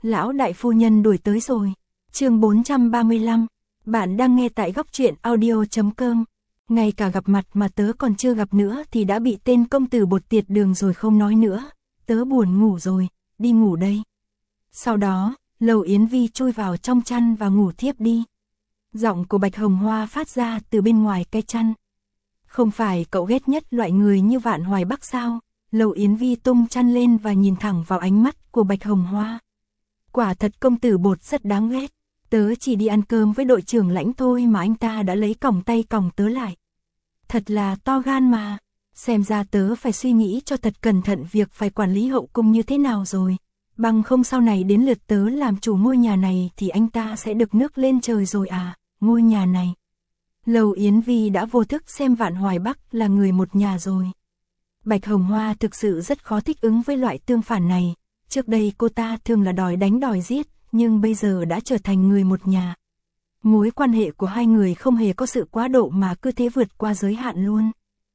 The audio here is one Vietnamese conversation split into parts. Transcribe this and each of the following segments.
Lão đại phu nhân đuổi tới rồi. Chương 435. Bạn đang nghe tại góc truyện audio.com. Ngay cả gặp mặt mà tớ còn chưa gặp nữa thì đã bị tên công tử bột tiệt đường rồi không nói nữa. Tớ buồn ngủ rồi, đi ngủ đây. Sau đó, Lầu Yến Vi chui vào trong chăn và ngủ thiếp đi. Giọng của Bạch Hồng Hoa phát ra từ bên ngoài cái chăn. Không phải cậu ghét nhất loại người như Vạn Hoài Bắc sao? Lầu Yến Vi tung chăn lên và nhìn thẳng vào ánh mắt của Bạch Hồng Hoa. Quả thật công tử bột rất đáng ghét. Tớ chỉ đi ăn cơm với đội trưởng Lãnh thôi mà anh ta đã lấy còng tay còng tớ lại. Thật là to gan mà. Xem ra tớ phải suy nghĩ cho thật cẩn thận việc phải quản lý hậu cung như thế nào rồi. Bằng không sau này đến lượt tớ làm chủ ngôi nhà này thì anh ta sẽ được nước lên trời rồi à, ngôi nhà này. Lầu Yến Vi đã vô thức xem Vạn Hoài Bắc là người một nhà rồi. Bạch Hồng Hoa thực sự rất khó thích ứng với loại tương phản này. Trước đây cô ta thường là đòi đánh đòi giết, nhưng bây giờ đã trở thành người một nhà. Mối quan hệ của hai người không hề có sự quá độ mà cứ thế vượt qua giới hạn luôn.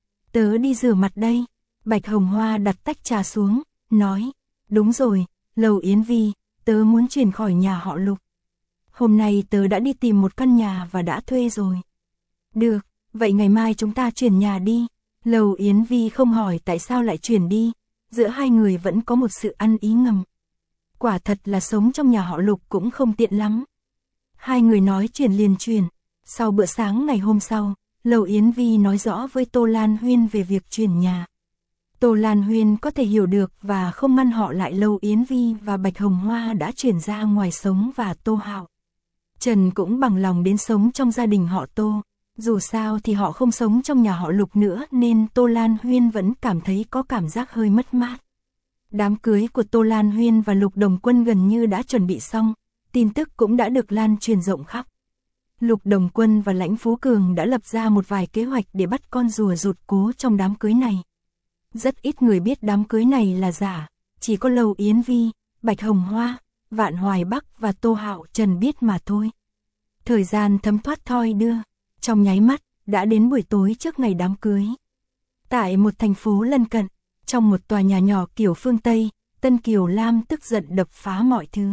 Tớ đi rửa mặt đây. Bạch Hồng Hoa đặt tách trà xuống, nói. Đúng rồi, Lầu Yến Vi, tớ muốn chuyển khỏi nhà họ Lục. Hôm nay tớ đã đi tìm một căn nhà và đã thuê rồi. Được, vậy ngày mai chúng ta chuyển nhà đi. Lầu Yến Vi không hỏi tại sao lại chuyển đi. Giữa hai người vẫn có một sự ăn ý ngầm. Quả thật là sống trong nhà họ Lục cũng không tiện lắm. Hai người nói chuyển liền chuyển. Sau bữa sáng ngày hôm sau, Lầu Yến Vi nói rõ với Tô Lan Huyên về việc chuyển nhà. Tô Lan Huyên có thể hiểu được và không ngăn họ lại. Lầu Yến Vi và Bạch Hồng Hoa đã chuyển ra ngoài sống và Tô Hạo Trần cũng bằng lòng đến sống trong gia đình họ Tô. Dù sao thì họ không sống trong nhà họ Lục nữa nên Tô Lan Huyên vẫn cảm thấy có cảm giác hơi mất mát. Đám cưới của Tô Lan Huyên và Lục Đồng Quân gần như đã chuẩn bị xong, tin tức cũng đã được lan truyền rộng khắp. Lục Đồng Quân và Lãnh Phú Cường đã lập ra một vài kế hoạch để bắt con rùa rụt cố trong đám cưới này. Rất ít người biết đám cưới này là giả, chỉ có Lầu Yến Vi, Bạch Hồng Hoa, Vạn Hoài Bắc và Tô Hạo Trần biết mà thôi. Thời gian thấm thoát thoi đưa, trong nháy mắt, đã đến buổi tối trước ngày đám cưới. Tại một thành phố lân cận, trong một tòa nhà nhỏ kiểu phương Tây, Tân Kiều Lam tức giận đập phá mọi thứ.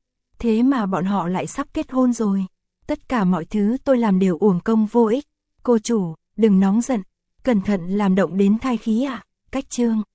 Thế mà bọn họ lại sắp kết hôn rồi. Tất cả mọi thứ tôi làm đều uổng công vô ích. Cô chủ, đừng nóng giận, cẩn thận làm động đến thai khí ạ. Cách chương.